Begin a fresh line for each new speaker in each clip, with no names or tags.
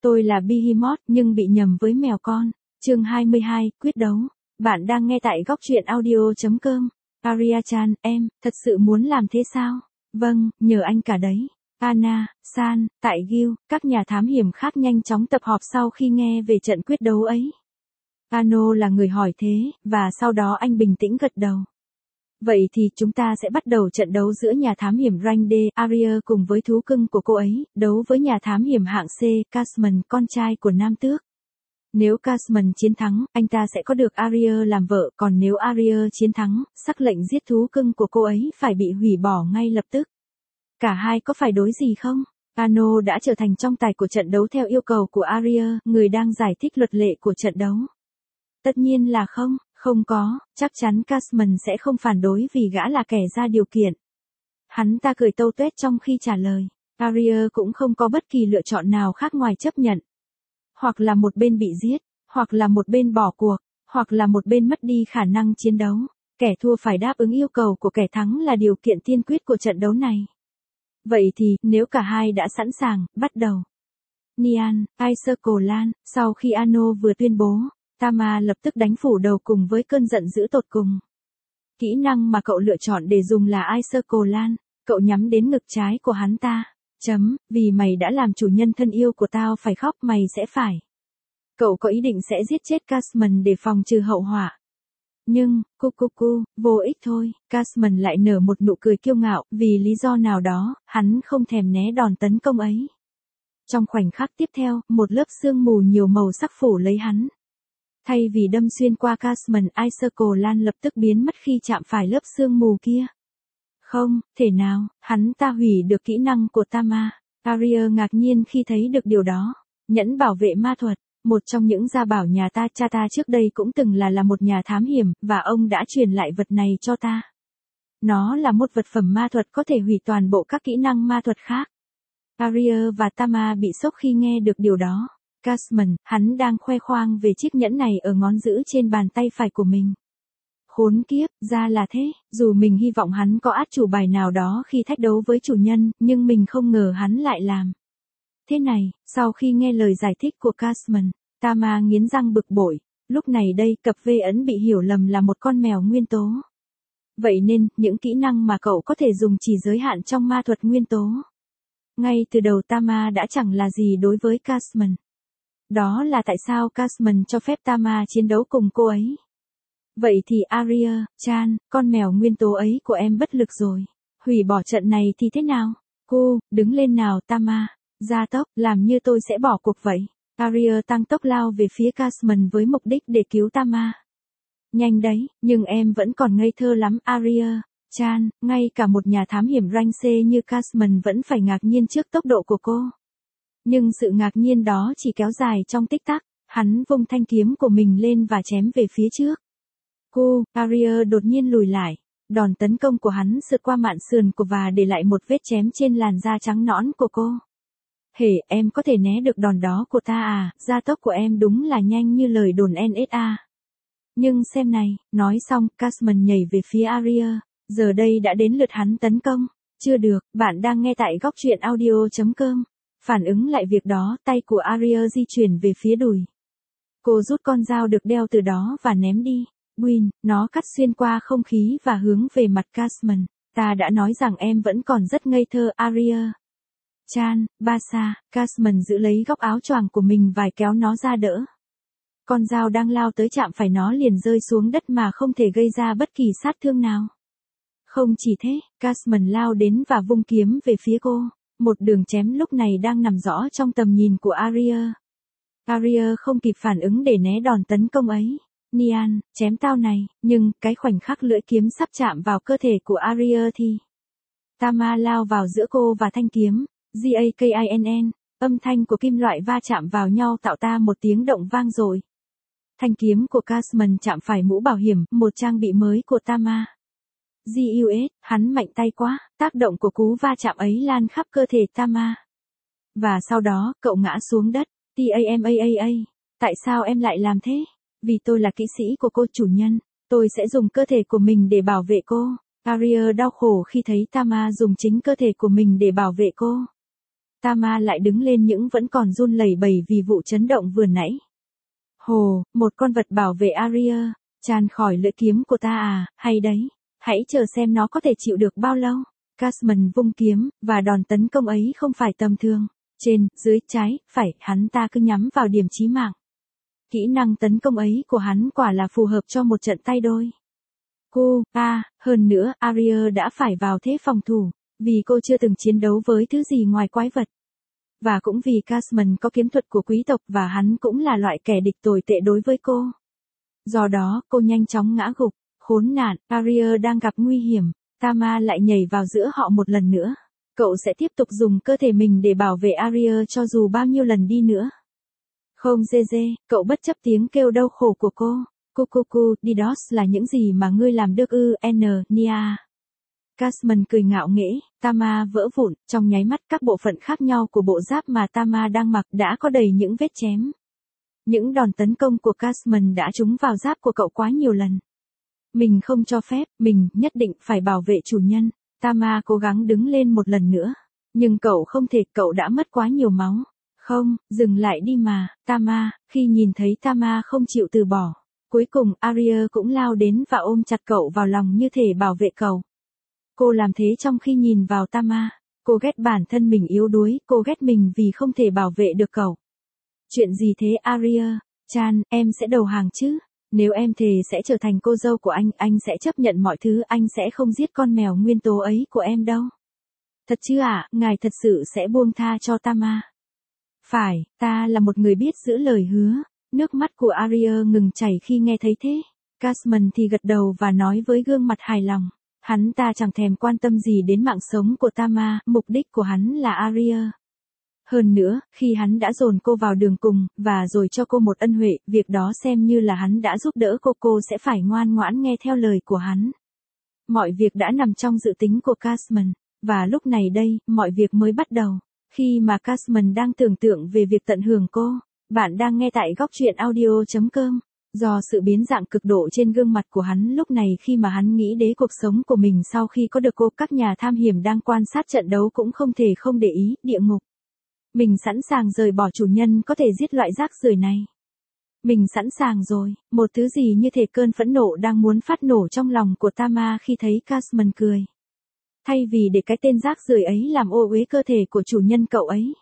Tôi là Behemoth nhưng bị nhầm với mèo con. Chương 22, quyết đấu. Bạn đang nghe tại góc truyện audio.com. Arya-chan, em, thật sự muốn làm thế sao? Vâng, nhờ anh cả đấy. Anna, San, tại Gil, các nhà thám hiểm khác nhanh chóng tập họp sau khi nghe về trận quyết đấu ấy. Ano là người hỏi thế, và sau đó anh bình tĩnh gật đầu. Vậy thì chúng ta sẽ bắt đầu trận đấu giữa nhà thám hiểm rank D, Arya cùng với thú cưng của cô ấy, đấu với nhà thám hiểm hạng C, Casman, con trai của Nam Tước. Nếu Casman chiến thắng, anh ta sẽ có được Arya làm vợ, còn nếu Arya chiến thắng, sắc lệnh giết thú cưng của cô ấy phải bị hủy bỏ ngay lập tức. Cả hai có phải đối gì không? Ano đã trở thành trọng tài của trận đấu theo yêu cầu của Arya, người đang giải thích luật lệ của trận đấu. Tất nhiên là không có, chắc chắn Casman sẽ không phản đối vì gã là kẻ ra điều kiện. Hắn ta cười tâu tuét trong khi trả lời. Arya cũng không có bất kỳ lựa chọn nào khác ngoài chấp nhận. Hoặc là một bên bị giết, hoặc là một bên bỏ cuộc, hoặc là một bên mất đi khả năng chiến đấu. Kẻ thua phải đáp ứng yêu cầu của kẻ thắng là điều kiện tiên quyết của trận đấu này. Vậy thì, nếu cả hai đã sẵn sàng, bắt đầu. Nian, Aiscolan, sau khi Ano vừa tuyên bố, Tama lập tức đánh phủ đầu cùng với cơn giận dữ tột cùng. Kỹ năng mà cậu lựa chọn để dùng là Aiscolan, cậu nhắm đến ngực trái của hắn ta. Vì mày đã làm chủ nhân thân yêu của tao phải khóc mày sẽ phải. Cậu có ý định sẽ giết chết Casman để phòng trừ hậu họa. Nhưng, vô ích thôi, Casman lại nở một nụ cười kiêu ngạo, vì lý do nào đó, hắn không thèm né đòn tấn công ấy. Trong khoảnh khắc tiếp theo, một lớp sương mù nhiều màu sắc phủ lấy hắn. Thay vì đâm xuyên qua Casman, Aiscolan lập tức biến mất khi chạm phải lớp sương mù kia. Không, thể nào, hắn ta hủy được kỹ năng của Tama. Arya ngạc nhiên khi thấy được điều đó. Nhẫn bảo vệ ma thuật, một trong những gia bảo nhà ta, cha ta trước đây cũng từng là một nhà thám hiểm, và ông đã truyền lại vật này cho ta. Nó là một vật phẩm ma thuật có thể hủy toàn bộ các kỹ năng ma thuật khác. Arya và Tama bị sốc khi nghe được điều đó. Casman, hắn đang khoe khoang về chiếc nhẫn này ở ngón giữ trên bàn tay phải của mình. Khốn kiếp, ra là thế, dù mình hy vọng hắn có át chủ bài nào đó khi thách đấu với chủ nhân, nhưng mình không ngờ hắn lại làm. Thế này, sau khi nghe lời giải thích của Casman, Tama nghiến răng bực bội, lúc này đây cặp V ấn bị hiểu lầm là một con mèo nguyên tố. Vậy nên, những kỹ năng mà cậu có thể dùng chỉ giới hạn trong ma thuật nguyên tố. Ngay từ đầu Tama đã chẳng là gì đối với Casman. Đó là tại sao Casman cho phép Tama chiến đấu cùng cô ấy. Vậy thì Arya-chan, con mèo nguyên tố ấy của em bất lực rồi. Hủy bỏ trận này thì thế nào? Cô, đứng lên nào Tama. Gia tốc, làm như tôi sẽ bỏ cuộc vậy. Arya tăng tốc lao về phía Casman với mục đích để cứu Tama. Nhanh đấy, nhưng em vẫn còn ngây thơ lắm Arya-chan, ngay cả một nhà thám hiểm rank C như Casman vẫn phải ngạc nhiên trước tốc độ của cô. Nhưng sự ngạc nhiên đó chỉ kéo dài trong tích tắc, hắn vung thanh kiếm của mình lên và chém về phía trước. Arya đột nhiên lùi lại. Đòn tấn công của hắn sượt qua mạn sườn của và để lại một vết chém trên làn da trắng nõn của cô. Em có thể né được đòn đó của ta à, gia tốc của em đúng là nhanh như lời đồn NSA. Nhưng xem này, nói xong, Casman nhảy về phía Arya, giờ đây đã đến lượt hắn tấn công. Chưa được, bạn đang nghe tại góc truyện audio.com. Phản ứng lại việc đó, tay của Arya di chuyển về phía đùi. Cô rút con dao được đeo từ đó và ném đi. Win, nó cắt xuyên qua không khí và hướng về mặt Casman. Ta đã nói rằng em vẫn còn rất ngây thơ Arya-chan, Basa, Casman giữ lấy góc áo choàng của mình và kéo nó ra đỡ. Con dao đang lao tới chạm phải nó liền rơi xuống đất mà không thể gây ra bất kỳ sát thương nào. Không chỉ thế, Casman lao đến và vung kiếm về phía cô. Một đường chém lúc này đang nằm rõ trong tầm nhìn của Arya. Arya không kịp phản ứng để né đòn tấn công ấy. Nian, chém tao này, nhưng, cái khoảnh khắc lưỡi kiếm sắp chạm vào cơ thể của Arya thì Tama lao vào giữa cô và thanh kiếm, GAKINN, âm thanh của kim loại va chạm vào nhau tạo ra một tiếng động vang dội. Thanh kiếm của Casman chạm phải mũ bảo hiểm, một trang bị mới của Tama. GUS, hắn mạnh tay quá, tác động của cú va chạm ấy lan khắp cơ thể Tama. Và sau đó, cậu ngã xuống đất, TAMAAA. Tại sao em lại làm thế? Vì tôi là kỹ sĩ của cô chủ nhân, tôi sẽ dùng cơ thể của mình để bảo vệ cô. Arya đau khổ khi thấy Tama dùng chính cơ thể của mình để bảo vệ cô. Tama lại đứng lên những vẫn còn run lẩy bẩy vì vụ chấn động vừa nãy. Hồ, một con vật bảo vệ Arya, tràn khỏi lưỡi kiếm của ta à, hay đấy, hãy chờ xem nó có thể chịu được bao lâu. Casman vung kiếm, và đòn tấn công ấy không phải tầm thường. Trên, dưới, trái, phải, hắn ta cứ nhắm vào điểm chí mạng. Kỹ năng tấn công ấy của hắn quả là phù hợp cho một trận tay đôi. Hơn nữa, Arya đã phải vào thế phòng thủ, vì cô chưa từng chiến đấu với thứ gì ngoài quái vật. Và cũng vì Casman có kiếm thuật của quý tộc và hắn cũng là loại kẻ địch tồi tệ đối với cô. Do đó, cô nhanh chóng ngã gục. Khốn nạn, Arya đang gặp nguy hiểm, Tama lại nhảy vào giữa họ một lần nữa. Cậu sẽ tiếp tục dùng cơ thể mình để bảo vệ Arya cho dù bao nhiêu lần đi nữa. Không dê dê, cậu bất chấp tiếng kêu đau khổ của cô. Didos là những gì mà ngươi làm được Nia. Casman cười ngạo nghễ, Tama vỡ vụn, trong nháy mắt các bộ phận khác nhau của bộ giáp mà Tama đang mặc đã có đầy những vết chém. Những đòn tấn công của Casman đã trúng vào giáp của cậu quá nhiều lần. Mình không cho phép, mình nhất định phải bảo vệ chủ nhân. Tama cố gắng đứng lên một lần nữa. Nhưng cậu không thể, cậu đã mất quá nhiều máu. Không, dừng lại đi mà, Tama. Khi nhìn thấy Tama không chịu từ bỏ, cuối cùng Arya cũng lao đến và ôm chặt cậu vào lòng như thể bảo vệ cậu. Cô làm thế trong khi nhìn vào Tama. Cô ghét bản thân mình yếu đuối, cô ghét mình vì không thể bảo vệ được cậu. Chuyện gì thế Arya? Chan, em sẽ đầu hàng chứ? Nếu em thề sẽ trở thành cô dâu của anh sẽ chấp nhận mọi thứ, anh sẽ không giết con mèo nguyên tố ấy của em đâu. Thật chứ ạ, ngài thật sự sẽ buông tha cho Tama. Phải, ta là một người biết giữ lời hứa. Nước mắt của Arya ngừng chảy khi nghe thấy thế. Casman thì gật đầu và nói với gương mặt hài lòng. Hắn ta chẳng thèm quan tâm gì đến mạng sống của Tama, mục đích của hắn là Arya. Hơn nữa, khi hắn đã dồn cô vào đường cùng, và rồi cho cô một ân huệ, việc đó xem như là hắn đã giúp đỡ cô sẽ phải ngoan ngoãn nghe theo lời của hắn. Mọi việc đã nằm trong dự tính của Casman, và lúc này đây, mọi việc mới bắt đầu. Khi mà Casman đang tưởng tượng về việc tận hưởng cô, bạn đang nghe tại góc truyện audio.com. Do sự biến dạng cực độ trên gương mặt của hắn lúc này khi mà hắn nghĩ đến cuộc sống của mình sau khi có được cô, các nhà tham hiểm đang quan sát trận đấu cũng không thể không để ý, địa ngục. Mình sẵn sàng rời bỏ chủ nhân có thể giết loại rác rưởi này. Mình sẵn sàng rồi, một thứ gì như thể cơn phẫn nộ đang muốn phát nổ trong lòng của Tama khi thấy Casman cười. Thay vì để cái tên rác rưởi ấy làm ô uế cơ thể của chủ nhân cậu ấy.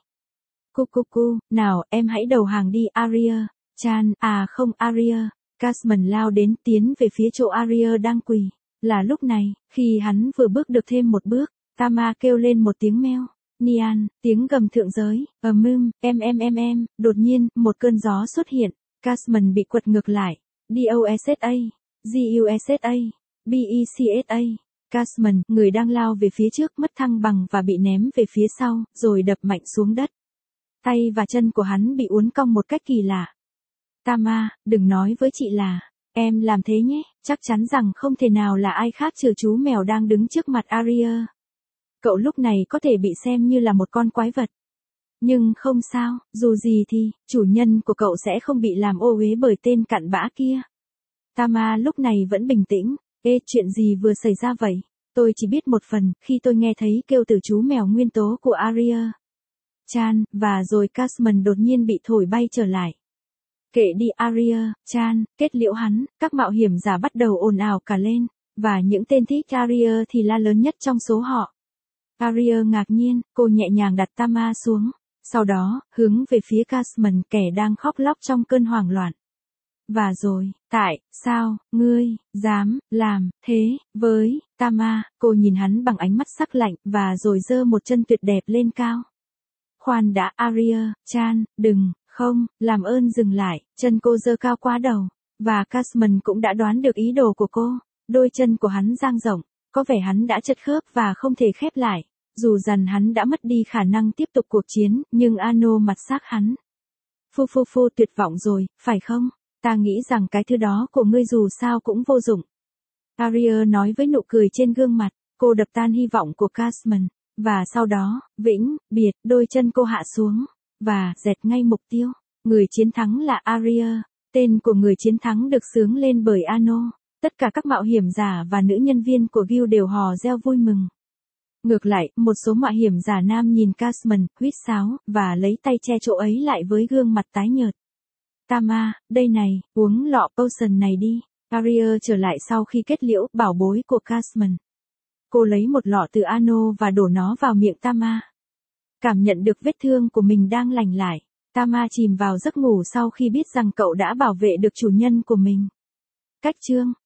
Nào, em hãy đầu hàng đi Arya. Chan, không Arya. Casman lao đến tiến về phía chỗ Arya đang quỳ. Là lúc này, khi hắn vừa bước được thêm một bước, Tama kêu lên một tiếng meo. Nian, tiếng gầm thượng giới, em, đột nhiên, một cơn gió xuất hiện, Casman bị quật ngược lại, DOSSA, GUSSA, BECSA, Casman, người đang lao về phía trước mất thăng bằng và bị ném về phía sau, rồi đập mạnh xuống đất. Tay và chân của hắn bị uốn cong một cách kỳ lạ. Tama, đừng nói với chị là, em làm thế nhé, chắc chắn rằng không thể nào là ai khác trừ chú mèo đang đứng trước mặt Arya. Cậu lúc này có thể bị xem như là một con quái vật. Nhưng không sao, dù gì thì, chủ nhân của cậu sẽ không bị làm ô uế bởi tên cặn bã kia. Tama lúc này vẫn bình tĩnh. Chuyện gì vừa xảy ra vậy? Tôi chỉ biết một phần, khi tôi nghe thấy kêu từ chú mèo nguyên tố của Arya. Chan, và rồi Casman đột nhiên bị thổi bay trở lại. Kệ đi Arya, Chan, kết liễu hắn, các mạo hiểm giả bắt đầu ồn ào cả lên, và những tên thích Arya thì la lớn nhất trong số họ. Arya ngạc nhiên, cô nhẹ nhàng đặt Tama xuống, sau đó, hướng về phía Casman kẻ đang khóc lóc trong cơn hoảng loạn. Và rồi, tại sao, ngươi, dám, làm, thế, với, Tama, cô nhìn hắn bằng ánh mắt sắc lạnh, và rồi giơ một chân tuyệt đẹp lên cao. Khoan đã Arya, Chan, đừng, không, làm ơn dừng lại, chân cô giơ cao quá đầu, và Casman cũng đã đoán được ý đồ của cô, đôi chân của hắn dang rộng, có vẻ hắn đã chật khớp và không thể khép lại, dù rằng hắn đã mất đi khả năng tiếp tục cuộc chiến, nhưng Ano mặt xác hắn. Phu tuyệt vọng rồi, phải không? Ta nghĩ rằng cái thứ đó của ngươi dù sao cũng vô dụng. Arya nói với nụ cười trên gương mặt, cô đập tan hy vọng của Casman, và sau đó, vĩnh, biệt, đôi chân cô hạ xuống, và dẹt ngay mục tiêu. Người chiến thắng là Arya, tên của người chiến thắng được xướng lên bởi Ano. Tất cả các mạo hiểm giả và nữ nhân viên của Guild đều hò reo vui mừng. Ngược lại, một số mạo hiểm giả nam nhìn Casman, huýt sáo, và lấy tay che chỗ ấy lại với gương mặt tái nhợt. Tama, đây này, uống lọ potion này đi. Arya trở lại sau khi kết liễu bảo bối của Casman. Cô lấy một lọ từ Ano và đổ nó vào miệng Tama. Cảm nhận được vết thương của mình đang lành lại. Tama chìm vào giấc ngủ sau khi biết rằng cậu đã bảo vệ được chủ nhân của mình. Cách chương